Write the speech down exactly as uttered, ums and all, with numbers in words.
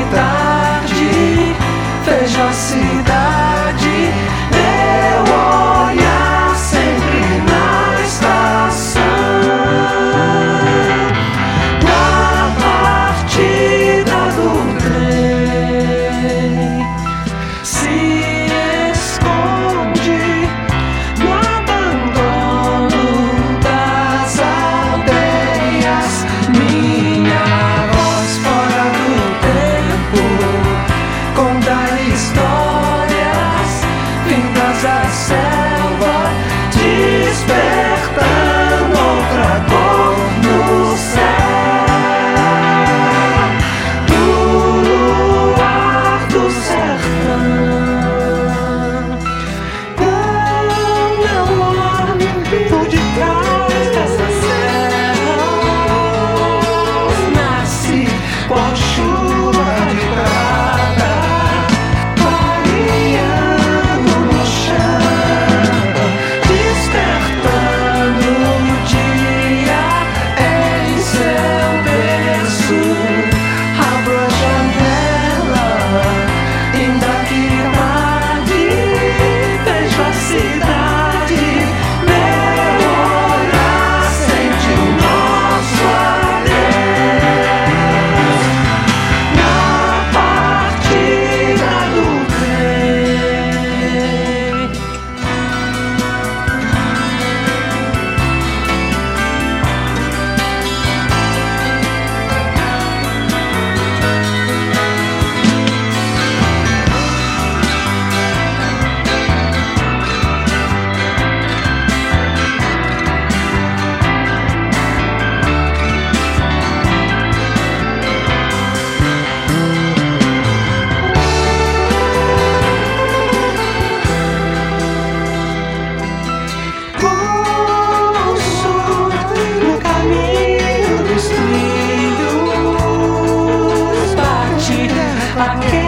tarde, vejo a cidade, meu olhar sempre na estação. Na partida do trem se esconde no abandono das aldeias minha voz fora do tempo. Contar histórias vindas da selva, despertando outra cor no céu do luar do sertão. Meu homem por detrás dessas serras nasce qual chuva de prata, clareando no chão, despertando o dia em seu berço. Abro a janela, ainda que tarde, vejo a cidade, meu olhar sente o nosso adeus. Na partida do trem. Ouço no caminho dos trilhos bate aquele